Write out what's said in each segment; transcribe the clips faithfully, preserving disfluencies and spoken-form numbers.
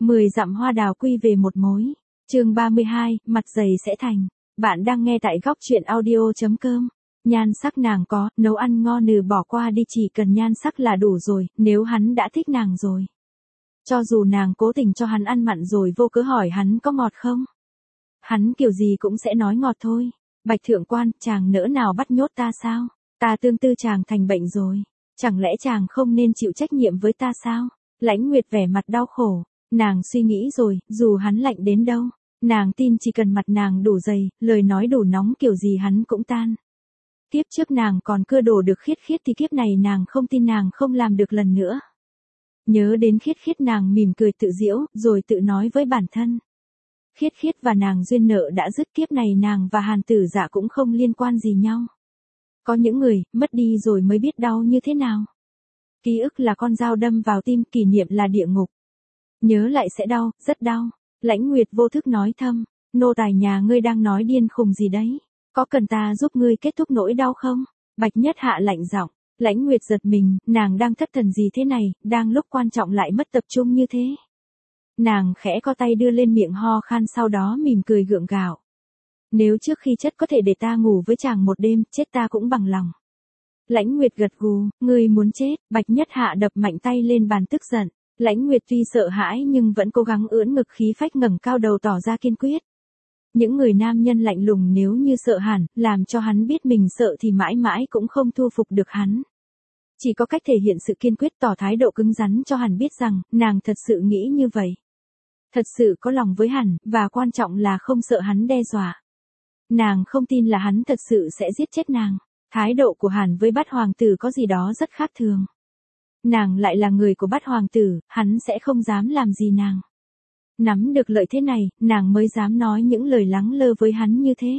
mười dặm hoa đào quy về một mối. Chương ba mươi hai, mặt dày sẽ thành. Bạn đang nghe tại góc truyện audio chấm com. Nhan sắc nàng có, nấu ăn ngon nừ bỏ qua đi, chỉ cần nhan sắc là đủ rồi, nếu hắn đã thích nàng rồi. Cho dù nàng cố tình cho hắn ăn mặn rồi vô cớ hỏi hắn có ngọt không, hắn kiểu gì cũng sẽ nói ngọt thôi. Bạch thượng quan, chàng nỡ nào bắt nhốt ta sao? Ta tương tư chàng thành bệnh rồi. Chẳng lẽ chàng không nên chịu trách nhiệm với ta sao? Lãnh Nguyệt vẻ mặt đau khổ. Nàng suy nghĩ rồi, dù hắn lạnh đến đâu, nàng tin chỉ cần mặt nàng đủ dày, lời nói đủ nóng kiểu gì hắn cũng tan. Kiếp trước nàng còn cưa đổ được Khiết Khiết thì kiếp này nàng không tin nàng không làm được lần nữa. Nhớ đến Khiết Khiết nàng mỉm cười tự giễu, rồi tự nói với bản thân. Khiết Khiết và nàng duyên nợ đã dứt, kiếp này nàng và Hàn Tử Dạ cũng không liên quan gì nhau. Có những người, mất đi rồi mới biết đau như thế nào. Ký ức là con dao đâm vào tim, kỷ niệm là địa ngục. Nhớ lại sẽ đau, rất đau. Lãnh Nguyệt vô thức nói thầm, nô tài nhà ngươi đang nói điên khùng gì đấy? Có cần ta giúp ngươi kết thúc nỗi đau không? Bạch Nhất Hạ lạnh giọng. Lãnh Nguyệt giật mình, nàng đang thất thần gì thế này, đang lúc quan trọng lại mất tập trung như thế. Nàng khẽ co tay đưa lên miệng ho khan, sau đó mỉm cười gượng gạo. Nếu trước khi chết có thể để ta ngủ với chàng một đêm, chết ta cũng bằng lòng. Lãnh Nguyệt gật gù, ngươi muốn chết? Bạch Nhất Hạ đập mạnh tay lên bàn tức giận. Lãnh Nguyệt tuy sợ hãi nhưng vẫn cố gắng ưỡn ngực khí phách ngẩng cao đầu tỏ ra kiên quyết. Những người nam nhân lạnh lùng nếu như sợ hẳn, làm cho hắn biết mình sợ thì mãi mãi cũng không thu phục được hắn. Chỉ có cách thể hiện sự kiên quyết, tỏ thái độ cứng rắn cho hắn biết rằng, nàng thật sự nghĩ như vậy. Thật sự có lòng với hắn, và quan trọng là không sợ hắn đe dọa. Nàng không tin là hắn thật sự sẽ giết chết nàng. Thái độ của hắn với Bát hoàng tử có gì đó rất khác thường. Nàng lại là người của Bát hoàng tử, hắn sẽ không dám làm gì nàng. Nắm được lợi thế này, nàng mới dám nói những lời lắng lơ với hắn như thế.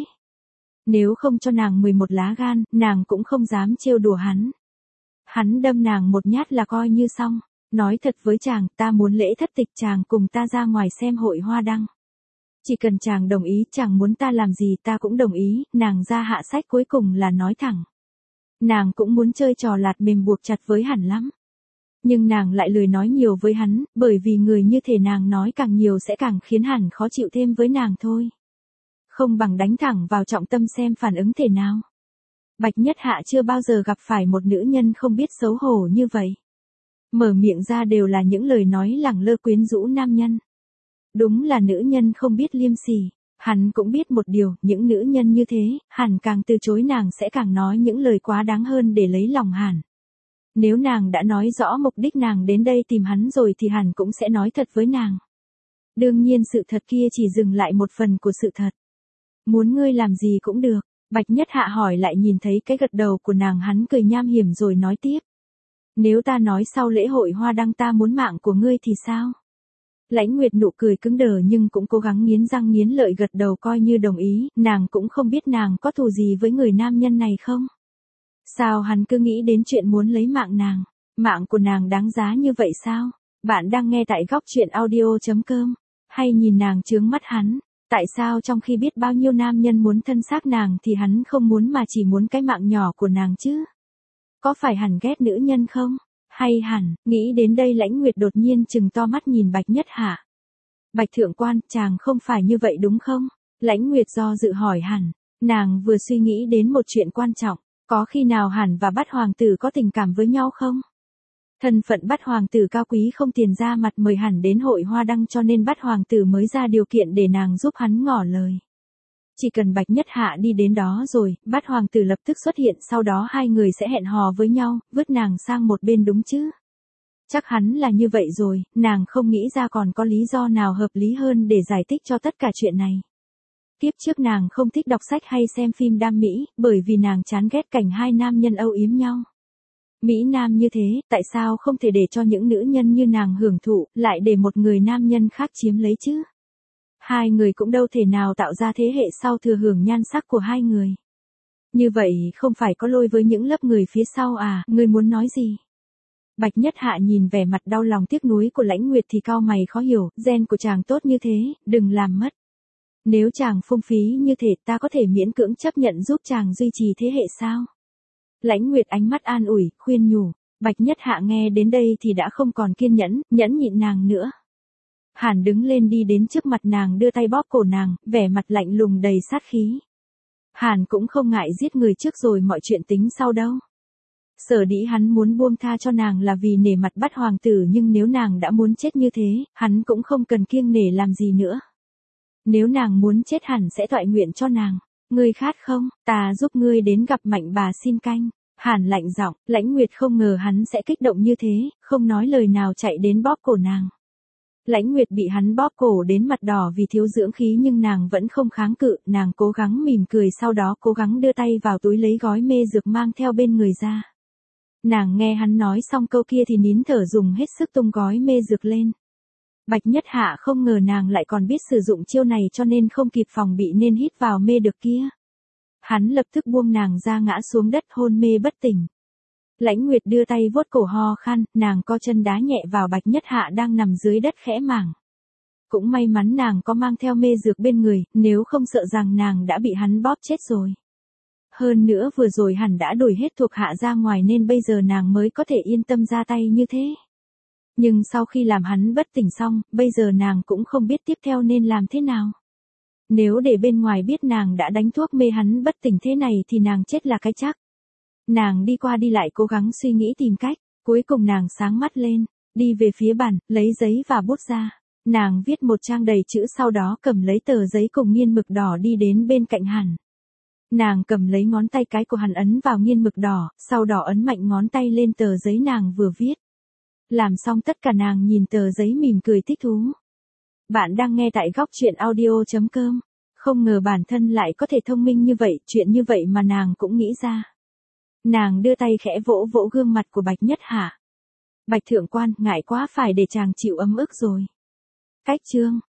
Nếu không cho nàng mười một lá gan, nàng cũng không dám trêu đùa hắn. Hắn đâm nàng một nhát là coi như xong. Nói thật với chàng, ta muốn lễ thất tịch chàng cùng ta ra ngoài xem hội hoa đăng. Chỉ cần chàng đồng ý, chàng muốn ta làm gì ta cũng đồng ý. Nàng ra hạ sách cuối cùng là nói thẳng. Nàng cũng muốn chơi trò lạt mềm buộc chặt với hắn lắm. Nhưng nàng lại lười nói nhiều với hắn, bởi vì người như thể nàng nói càng nhiều sẽ càng khiến hắn khó chịu thêm với nàng thôi. Không bằng đánh thẳng vào trọng tâm xem phản ứng thế nào. Bạch Nhất Hạ chưa bao giờ gặp phải một nữ nhân không biết xấu hổ như vậy. Mở miệng ra đều là những lời nói lẳng lơ quyến rũ nam nhân. Đúng là nữ nhân không biết liêm sỉ. Hắn cũng biết một điều, những nữ nhân như thế, hắn càng từ chối nàng sẽ càng nói những lời quá đáng hơn để lấy lòng hắn. Nếu nàng đã nói rõ mục đích nàng đến đây tìm hắn rồi thì hắn cũng sẽ nói thật với nàng. Đương nhiên sự thật kia chỉ dừng lại một phần của sự thật. Muốn ngươi làm gì cũng được. Bạch Nhất Hạ hỏi lại, nhìn thấy cái gật đầu của nàng hắn cười nham hiểm rồi nói tiếp. Nếu ta nói sau lễ hội hoa đăng ta muốn mạng của ngươi thì sao? Lãnh Nguyệt nụ cười cứng đờ nhưng cũng cố gắng nghiến răng nghiến lợi gật đầu coi như đồng ý, nàng cũng không biết nàng có thù gì với người nam nhân này không? Sao hắn cứ nghĩ đến chuyện muốn lấy mạng nàng? Mạng của nàng đáng giá như vậy sao? Bạn đang nghe tại góc truyện audio chấm com. Hay nhìn nàng chướng mắt hắn? Tại sao trong khi biết bao nhiêu nam nhân muốn thân xác nàng thì hắn không muốn mà chỉ muốn cái mạng nhỏ của nàng chứ? Có phải hắn ghét nữ nhân không? Hay hẳn, nghĩ đến đây Lãnh Nguyệt đột nhiên trừng to mắt nhìn Bạch Nhất Hạ. Bạch thượng quan, chàng không phải như vậy đúng không? Lãnh Nguyệt do dự hỏi hẳn. Nàng vừa suy nghĩ đến một chuyện quan trọng. Có khi nào hẳn và Bát hoàng tử có tình cảm với nhau không? Thân phận Bát hoàng tử cao quý không tiền ra mặt mời hẳn đến hội hoa đăng cho nên Bát hoàng tử mới ra điều kiện để nàng giúp hắn ngỏ lời. Chỉ cần Bạch Nhất Hạ đi đến đó rồi, Bát hoàng tử lập tức xuất hiện, sau đó hai người sẽ hẹn hò với nhau, vứt nàng sang một bên đúng chứ? Chắc hắn là như vậy rồi, nàng không nghĩ ra còn có lý do nào hợp lý hơn để giải thích cho tất cả chuyện này. Kiếp trước nàng không thích đọc sách hay xem phim đam mỹ, bởi vì nàng chán ghét cảnh hai nam nhân âu yếm nhau. Mỹ nam như thế, tại sao không thể để cho những nữ nhân như nàng hưởng thụ, lại để một người nam nhân khác chiếm lấy chứ? Hai người cũng đâu thể nào tạo ra thế hệ sau thừa hưởng nhan sắc của hai người. Như vậy không phải có lỗi với những lớp người phía sau à, ngươi muốn nói gì? Bạch Nhất Hạ nhìn vẻ mặt đau lòng tiếc nuối của Lãnh Nguyệt thì cau mày khó hiểu, gen của chàng tốt như thế, đừng làm mất. Nếu chàng phung phí như thế ta có thể miễn cưỡng chấp nhận giúp chàng duy trì thế hệ sao? Lãnh Nguyệt ánh mắt an ủi, khuyên nhủ. Bạch Nhất Hạ nghe đến đây thì đã không còn kiên nhẫn, nhẫn nhịn nàng nữa. Hàn đứng lên đi đến trước mặt nàng đưa tay bóp cổ nàng, vẻ mặt lạnh lùng đầy sát khí. Hàn cũng không ngại giết người trước rồi mọi chuyện tính sau đâu. Sở dĩ hắn muốn buông tha cho nàng là vì nể mặt bắt hoàng tử, nhưng nếu nàng đã muốn chết như thế, hắn cũng không cần kiêng nể làm gì nữa. Nếu nàng muốn chết hẳn sẽ toại nguyện cho nàng. Ngươi khát không, ta giúp ngươi đến gặp Mạnh bà xin canh. Hàn lạnh giọng, Lãnh Nguyệt không ngờ hắn sẽ kích động như thế, không nói lời nào chạy đến bóp cổ nàng. Lãnh Nguyệt bị hắn bóp cổ đến mặt đỏ vì thiếu dưỡng khí nhưng nàng vẫn không kháng cự, nàng cố gắng mỉm cười, sau đó cố gắng đưa tay vào túi lấy gói mê dược mang theo bên người ra. Nàng nghe hắn nói xong câu kia thì nín thở dùng hết sức tung gói mê dược lên. Bạch Nhất Hạ không ngờ nàng lại còn biết sử dụng chiêu này cho nên không kịp phòng bị nên hít vào mê dược kia. Hắn lập tức buông nàng ra ngã xuống đất hôn mê bất tỉnh. Lãnh Nguyệt đưa tay vuốt cổ ho khan, nàng co chân đá nhẹ vào Bạch Nhất Hạ đang nằm dưới đất khẽ mảng. Cũng may mắn nàng có mang theo mê dược bên người, nếu không sợ rằng nàng đã bị hắn bóp chết rồi. Hơn nữa vừa rồi hẳn đã đuổi hết thuộc hạ ra ngoài nên bây giờ nàng mới có thể yên tâm ra tay như thế. Nhưng sau khi làm hắn bất tỉnh xong, bây giờ nàng cũng không biết tiếp theo nên làm thế nào. Nếu để bên ngoài biết nàng đã đánh thuốc mê hắn bất tỉnh thế này thì nàng chết là cái chắc. Nàng đi qua đi lại cố gắng suy nghĩ tìm cách, cuối cùng nàng sáng mắt lên, đi về phía bàn, lấy giấy và bút ra. Nàng viết một trang đầy chữ, sau đó cầm lấy tờ giấy cùng nghiên mực đỏ đi đến bên cạnh Hàn. Nàng cầm lấy ngón tay cái của Hàn ấn vào nghiên mực đỏ, sau đó ấn mạnh ngón tay lên tờ giấy nàng vừa viết. Làm xong tất cả nàng nhìn tờ giấy mỉm cười thích thú. Bạn đang nghe tại góc truyện audio chấm com. Không ngờ bản thân lại có thể thông minh như vậy, chuyện như vậy mà nàng cũng nghĩ ra. Nàng đưa tay khẽ vỗ vỗ gương mặt của Bạch Nhất Hạ. Bạch thượng quan, ngại quá phải để chàng chịu ấm ức rồi. Cách chương.